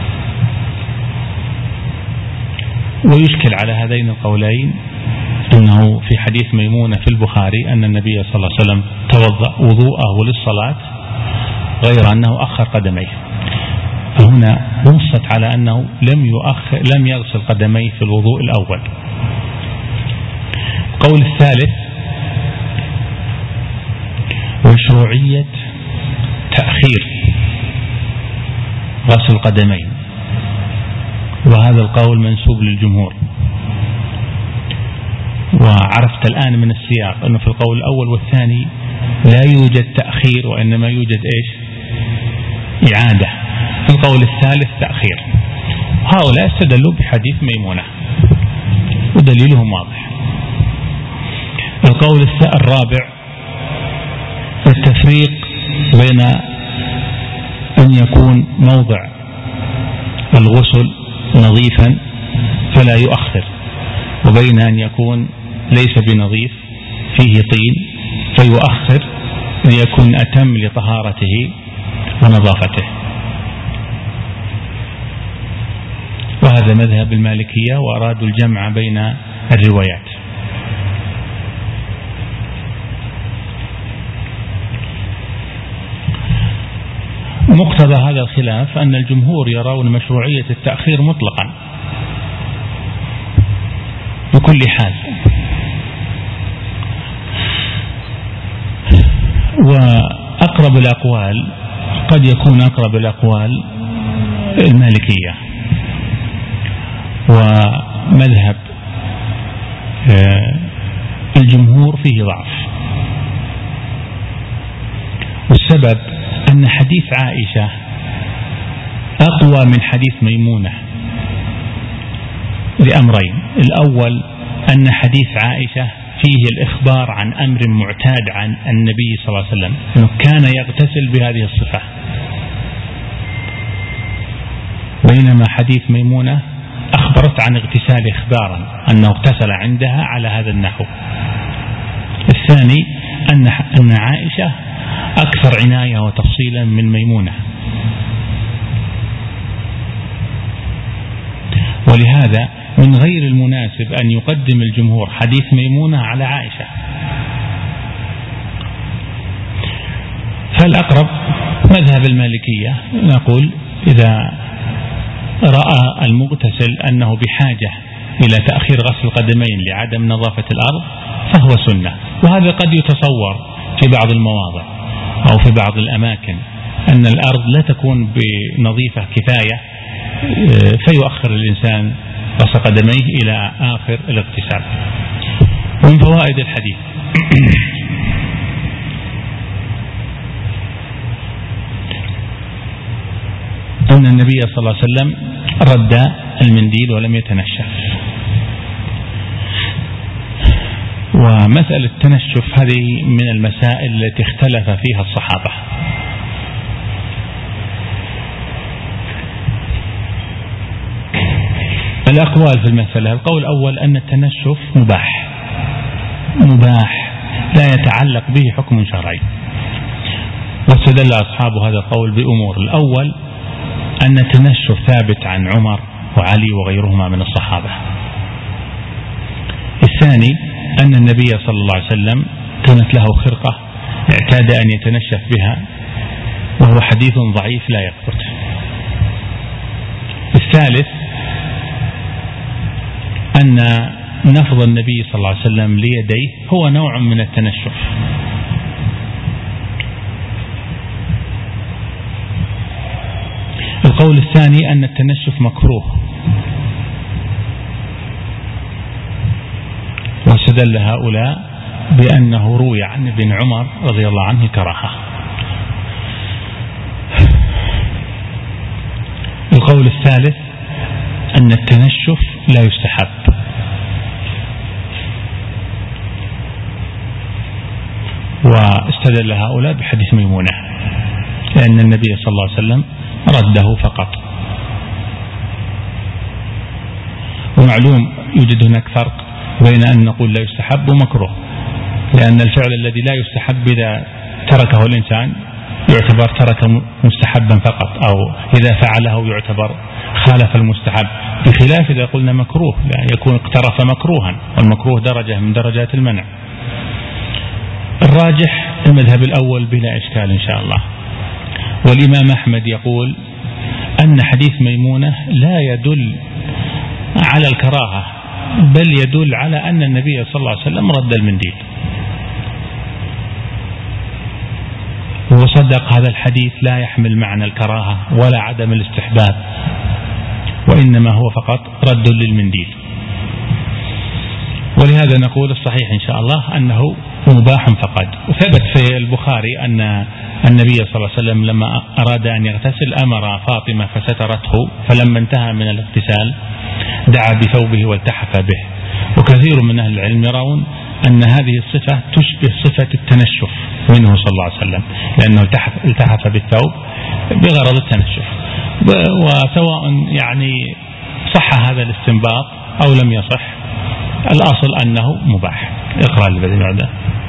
ويشكل على هذين القولين أنه في حديث ميمونة في البخاري أن النبي صلى الله عليه وسلم توضأ وضوءه للصلاة غير أنه أخر قدميه. هنا نصت على أنه لم يؤخر لم يغسل قدميه في الوضوء الأول. القول الثالث مشروعية تأخير غسل القدمين، وهذا القول منسوب للجمهور. وعرفت الآن من السياق أنه في القول الأول والثاني لا يوجد تأخير، وإنما يوجد إيش؟ إعادة. في القول الثالث تأخير. هؤلاء استدلوا بحديث ميمونة ودليلهم واضح. القول الرابع التفريق بين أن يكون موضع الغسل نظيفا فلا يؤخر، وبين أن يكون ليس بنظيف فيه طين فيؤخر ليكون أتم لطهارته ونظافته. وهذا مذهب المالكية، وأرادوا الجمع بين الروايات. مقتضى هذا الخلاف أن الجمهور يرون مشروعية التأخير مطلقا بكل حال، وأقرب الأقوال قد يكون أقرب الأقوال المالكية، ومذهب الجمهور فيه ضعف. والسبب أن حديث عائشة أقوى من حديث ميمونة لأمرين. الأول أن حديث عائشة فيه الإخبار عن أمر معتاد عن النبي صلى الله عليه وسلم، أنه كان يغتسل بهذه الصفة، بينما حديث ميمونة أخبرت عن اغتسال إخبارا أنه اغتسل عندها على هذا النحو. الثاني أن أن عائشة أكثر عناية وتفصيلا من ميمونة، ولهذا من غير المناسب أن يقدم الجمهور حديث ميمونة على عائشة. فالأقرب مذهب المالكية، نقول إذا رأى المغتسل أنه بحاجة إلى تأخير غسل القدمين لعدم نظافة الأرض فهو سنة. وهذا قد يتصور في بعض المواضع أو في بعض الأماكن أن الأرض لا تكون بنظيفة كفاية فيؤخر الإنسان غسل قدميه إلى آخر الاغتسال. من فوائد الحديث أن النبي صلى الله عليه وسلم رد المنديل ولم يتنشف. ومسألة التنشف هذه من المسائل التي اختلف فيها الصحابة. الأقوال في المسألة: القول الأول أن التنشف مباح مباح لا يتعلق به حكم شرعي، واستدل أصحاب هذا القول بأمور. الأول أن التنشف ثابت عن عمر وعلي وغيرهما من الصحابة. الثاني أن النبي صلى الله عليه وسلم كانت له خرقة اعتاد أن يتنشف بها، وهو حديث ضعيف لا يثبت. الثالث أن نفض النبي صلى الله عليه وسلم ليديه هو نوع من التنشف. القول الثاني أن التنشف مكروه، واستدل هؤلاء بأنه روي عن ابن عمر رضي الله عنه كراهة. القول الثالث أن التنشف لا يستحب، واستدل هؤلاء بحديث ميمونة لأن النبي صلى الله عليه وسلم رده فقط. ومعلوم يوجد هناك فرق بين أن نقول لا يستحب ومكروه، لأن الفعل الذي لا يستحب إذا تركه الإنسان يعتبر ترك مستحبا فقط، أو إذا فعله يعتبر خالف المستحب، بخلاف إذا قلنا مكروه لا يكون اقترف مكروها، والمكروه درجة من درجات المنع. الراجح المذهب الأول بلا إشكال إن شاء الله. والإمام أحمد يقول أن حديث ميمونة لا يدل على الكراهة، بل يدل على أن النبي صلى الله عليه وسلم رد المنديل. وصدق هذا الحديث لا يحمل معنى الكراهة ولا عدم الاستحباب، وإنما هو فقط رد للمنديل. ولهذا نقول الصحيح إن شاء الله أنه مباح فقط. وثبت في البخاري أن النبي صلى الله عليه وسلم لما أراد أن يغتسل أمر فاطمة فسترته، فلما انتهى من الاغتسال دعا بثوبه والتحف به. وكثير من أهل العلم يرون أن هذه الصفة تشبه صفة التنشف منه صلى الله عليه وسلم، لأنه التحف بالثوب بغرض التنشف. وسواء يعني صح هذا الاستنباط أو لم يصح، الأصل أنه مباح. اقرأ الذي بعده.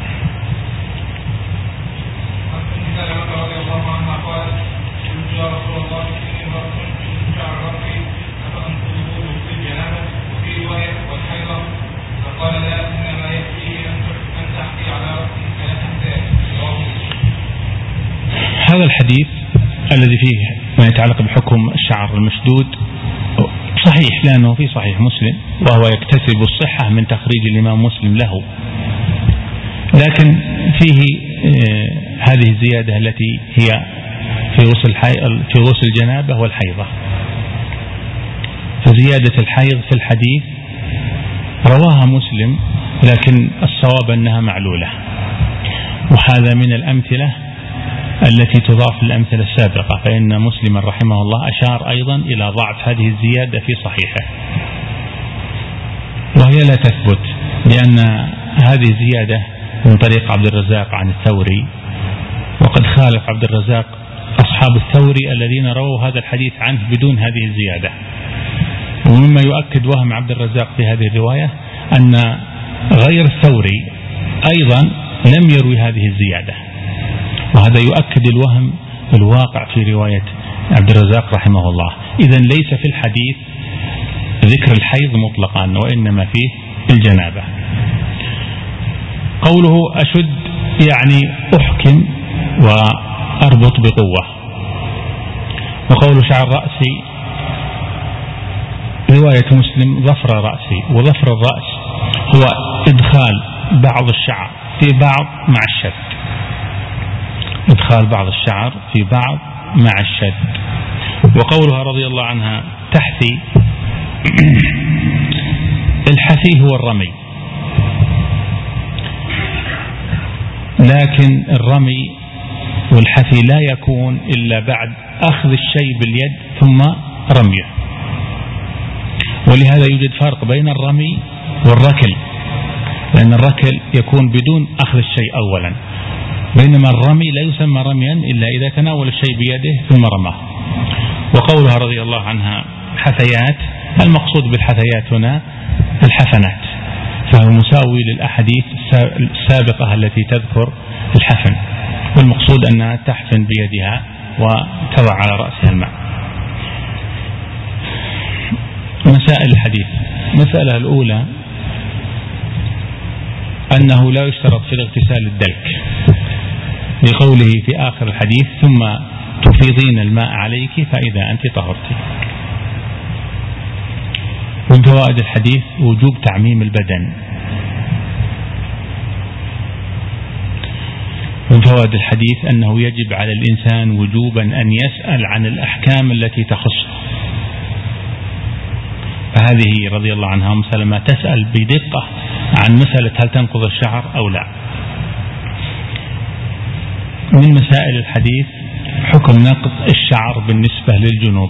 هذا الحديث الذي فيه ما يتعلق بحكم الشعر المشدود صحيح، لأنه في صحيح مسلم، وهو يكتسب الصحة من تخريج الإمام مسلم له، لكن فيه هذه الزيادة التي هي في غسل في غسل الجنابة والحيضة. فزيادة الحيض في الحديث رواها مسلم، لكن الصواب أنها معلولة، وهذا من الأمثلة التي تضاف للأمثلة السابقة، فإن مسلم رحمه الله أشار أيضا إلى ضعف هذه الزيادة في صحيحه، وهي لا تثبت، لأن هذه الزيادة من طريق عبد الرزاق عن الثوري، وقد خالف عبد الرزاق أصحاب الثوري الذين رووا هذا الحديث عنه بدون هذه الزيادة. ومما يؤكد وهم عبد الرزاق في هذه الرواية أن غير الثوري أيضا لم يروي هذه الزيادة، وهذا يؤكد الوهم الواقع في رواية عبد الرزاق رحمه الله. إذن ليس في الحديث ذكر الحيض مطلقا، وإنما فيه الجنابة. قوله أشد يعني أحكم وأربط بقوة. وقول شعر رأسي رواية مسلم ظفر رأسي، وظفر الرأس هو إدخال بعض الشعر في بعض مع الشد، إدخال بعض الشعر في بعض مع الشد. وقولها رضي الله عنها تحثي، الحثي هو الرمي، لكن الرمي والحثي لا يكون إلا بعد أخذ الشيء باليد ثم رميه. ولهذا يوجد فرق بين الرمي والركل، لأن الركل يكون بدون أخذ الشيء أولا، بينما الرمي لا يسمى رميا إلا إذا تناول الشيء بيده ثم رماه. وقولها رضي الله عنها حثيات، المقصود بالحثيات هنا الحفنات، فهو مساوي للأحاديث السابقة التي تذكر الحفن، والمقصود أنها تحفن بيدها وتضع على رأسها الماء. مسائل الحديث: المسألة الأولى أنه لا يشترط في الاغتسال الدلك، لقوله في آخر الحديث ثم تفيضين الماء عليك فإذا أنت طهرت. من فوائد الحديث وجوب تعميم البدن. من فوائد الحديث أنه يجب على الإنسان وجوبا أن يسأل عن الأحكام التي تخصه. فهذه رضي الله عنها أم سلمة تسأل بدقة عن مسألة هل تنقض الشعر أو لا. من مسائل الحديث حكم نقض الشعر بالنسبة للجنوب،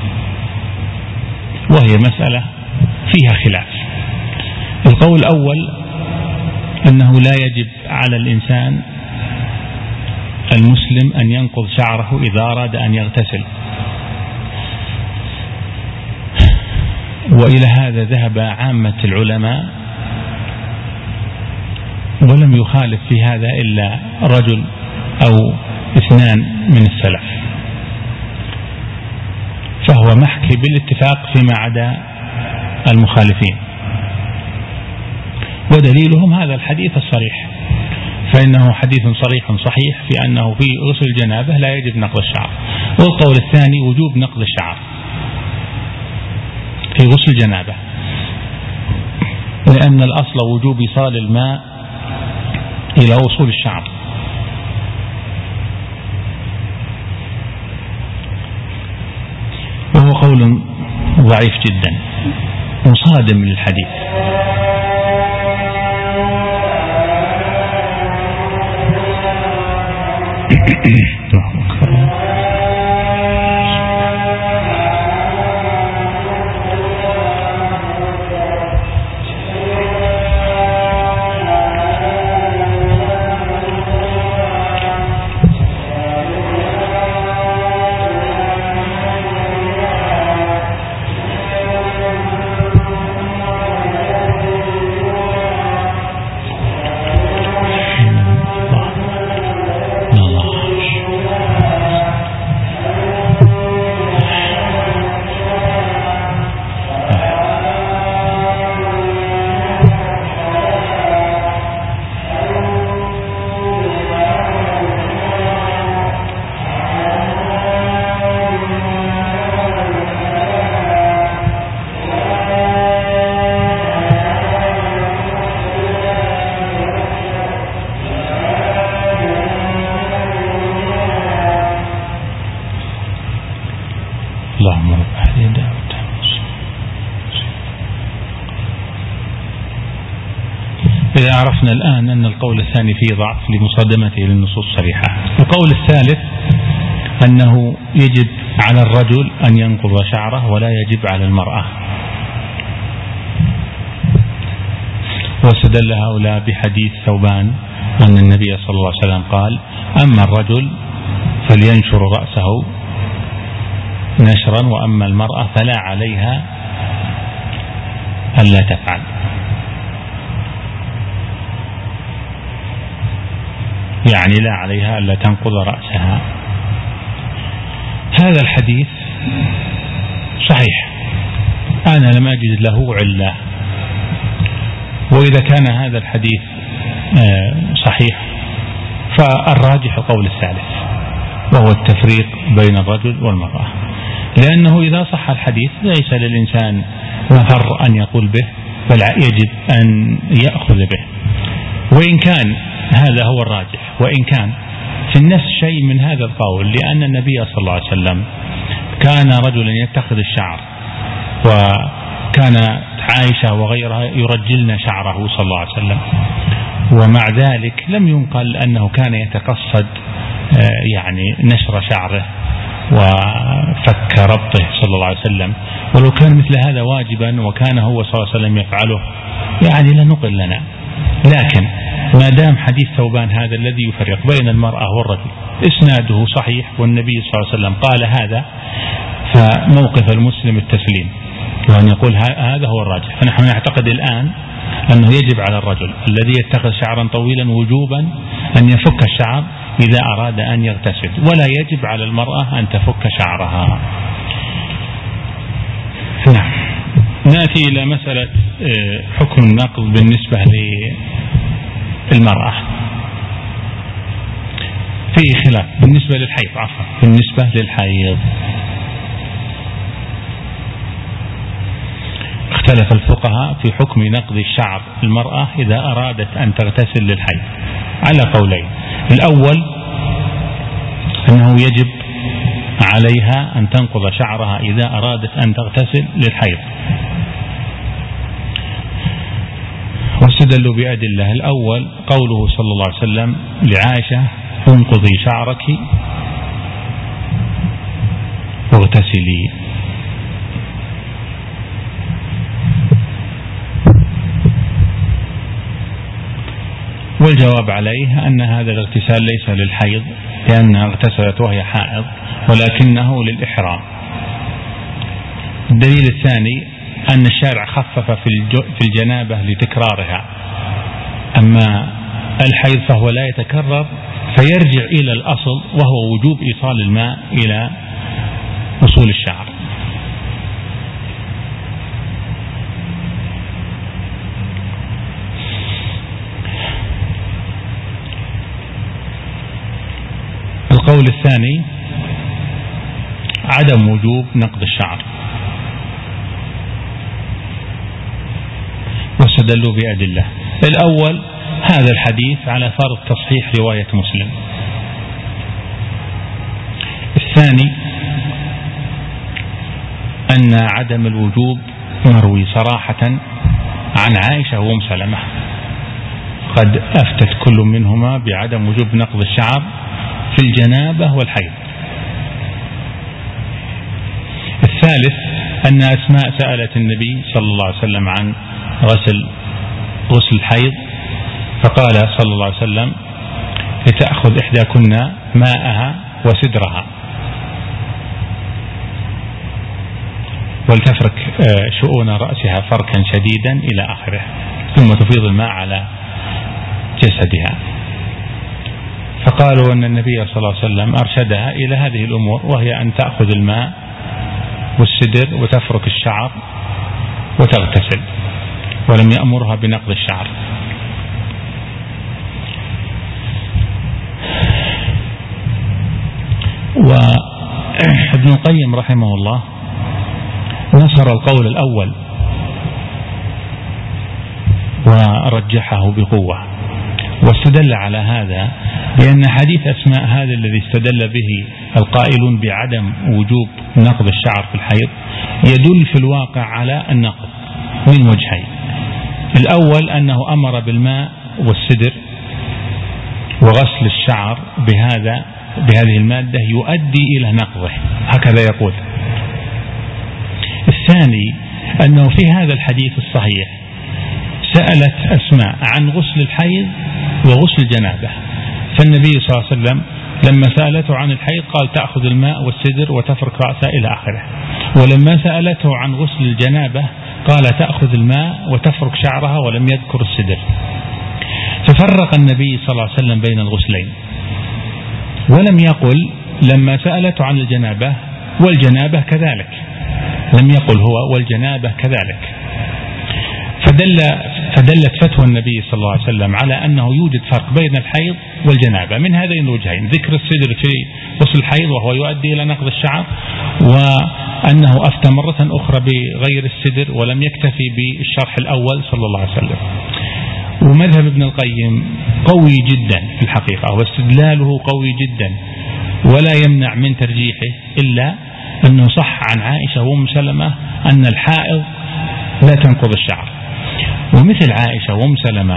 وهي مسألة فيها خلاف. القول الأول أنه لا يجب على الإنسان المسلم أن ينقض شعره إذا أراد أن يغتسل، وإلى هذا ذهب عامة العلماء، ولم يخالف في هذا إلا رجل أو اثنان من السلف، فهو محكي بالاتفاق فيما عدا المخالفين. ودليلهم هذا الحديث الصريح، فإنه حديث صريح صحيح في أنه في غسل الجنابة لا يجب نقض الشعر. والقول الثاني وجوب نقض الشعر في غسل الجنابة، لأن الأصل وجوب إيصال الماء إلى وصول الشعر. وهو قول ضعيف جدا مصادم للحديث. إذا عرفنا الآن أن القول الثاني فيه ضعف لمصادمته للنصوص الصريحة. القول الثالث أنه يجب على الرجل أن ينقض شعره ولا يجب على المرأة، واستدل هؤلاء بحديث ثوبان أن النبي صلى الله عليه وسلم قال: أما الرجل فلينشر رأسه نشرا، وأما المرأة فلا عليها ألا تفعل. يعني لا عليها ألا تنقض رأسها. هذا الحديث صحيح، أنا لم أجد له علة. وإذا كان هذا الحديث صحيح فالراجح القول الثالث، وهو التفريق بين الرجل والمرأة، لأنه إذا صح الحديث ليس للإنسان مفر أن يقول به، بل يجب أن يأخذ به. وإن كان هذا هو الراجح، وإن كان في النفس شيء من هذا القول، لأن النبي صلى الله عليه وسلم كان رجلا يتخذ الشعر، وكان عائشة وغيرها يرجلن شعره صلى الله عليه وسلم، ومع ذلك لم ينقل أنه كان يتقصد يعني نشر شعره وفك ربطه صلى الله عليه وسلم. ولو كان مثل هذا واجبا وكان هو صلى الله عليه وسلم يفعله يعني لنقل لنا. لكن ما دام حديث ثوبان هذا الذي يفرق بين المرأة والرجل إسناده صحيح، والنبي صلى الله عليه وسلم قال هذا، فموقف المسلم التسليم وأن يقول هذا هو الراجح. فنحن نعتقد الآن أنه يجب على الرجل الذي يتخذ شعرا طويلا وجوبا أن يفك الشعر إذا أراد أن يغتسل، ولا يجب على المرأة أن تفك شعرها. نعم. نأتي إلى مسألة حكم النقض بالنسبة للمرأة. فيه خلاف بالنسبة للحيض، عفوا بالنسبة للحيض اختلف الفقهاء في حكم نقض الشعر المرأة إذا أرادت أن تغتسل للحيض على قولين. الأول أنه يجب عليها أن تنقض شعرها إذا أرادت أن تغتسل للحيض، واستدلوا بأدلة. الأول قوله صلى الله عليه وسلم لعائشة: انقضي شعرك واغتسلي. والجواب عليه أن هذا الاغتسال ليس للحيض لأنها اغتسلت وهي حائض، ولكنه للإحرام. الدليل الثاني أن الشارع خفف في الجنابة لتكرارها، أما الحيض فهو لا يتكرر فيرجع إلى الأصل وهو وجوب إيصال الماء إلى أصول الشعر. القول الثاني عدم وجوب نقض الشعر، واستدلوا بأدلة. الأول هذا الحديث على فرض تصحيح رواية مسلم. الثاني أن عدم الوجوب مروي صراحة عن عائشة وأم سلمة، قد أفتت كل منهما بعدم وجوب نقض الشعر في الجنابة والحيض. الثالث أن أسماء سألت النبي صلى الله عليه وسلم عن غسل غسل الحيض، فقال صلى الله عليه وسلم: لتأخذ إحداكن ماءها وسدرها ولتفرك شؤون رأسها فركا شديدا إلى آخره، ثم تفيض الماء على جسدها. فقالوا أن النبي صلى الله عليه وسلم أرشدها إلى هذه الأمور، وهي أن تأخذ الماء والسدر وتفرك الشعر وتغتسل، ولم يأمرها بنقض الشعر. وابن القيم رحمه الله نصر القول الأول ورجحه بقوة، واستدل على هذا بأن حديث أسماء هذا الذي استدل به القائلون بعدم وجوب نقض الشعر في الحيض يدل في الواقع على النقض من وجهين. الأول أنه أمر بالماء والسدر وغسل الشعر بهذا بهذه المادة يؤدي إلى نقضه، هكذا يقول. الثاني أنه في هذا الحديث الصحيح سألت أسماء عن غسل الحيض وغسل الجنابة، فالنبي صلى الله عليه وسلم لما سألته عن الحيض قال: تأخذ الماء والسدر وتفرك رأسها إلى آخره. ولما سألته عن غسل الجنابة قال: تأخذ الماء وتفرك شعرها، ولم يذكر السدر. ففرق النبي صلى الله عليه وسلم بين الغسلين، ولم يقل لما سألته عن الجنابة والجنابة كذلك، لم يقل هو والجنابة كذلك. فدل فدلت فتوى النبي صلى الله عليه وسلم على أنه يوجد فرق بين الحيض والجنابة من هذين الوجهين: ذكر السدر في غسل الحيض وهو يؤدي إلى نقض الشعر، وأنه أفتى مرة أخرى بغير السدر ولم يكتفي بالشرح الأول صلى الله عليه وسلم. ومذهب ابن القيم قوي جدا في الحقيقة، واستدلاله قوي جدا، ولا يمنع من ترجيحه إلا أنه صح عن عائشة وأم سلمة أن الحائض لا تنقض الشعر. ومثل عائشة وأم سلمة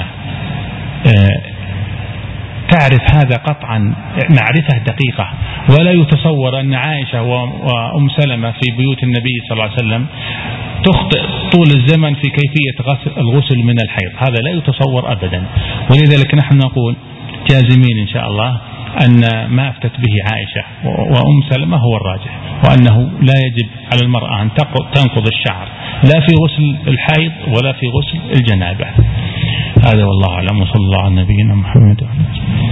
تعرف هذا قطعا معرفة دقيقة، ولا يتصور أن عائشة وأم سلمة في بيوت النبي صلى الله عليه وسلم تخطئ طول الزمن في كيفية الغسل من الحيض، هذا لا يتصور أبدا. ولذلك نحن نقول جازمين إن شاء الله أن ما أفتت به عائشة وأم سلمة هو الراجح، وأنه لا يجب على المرأة أن تنقض الشعر لا في غسل الحيض ولا في غسل الجنابة. هذا والله أعلم، وصلى الله على نبينا محمد.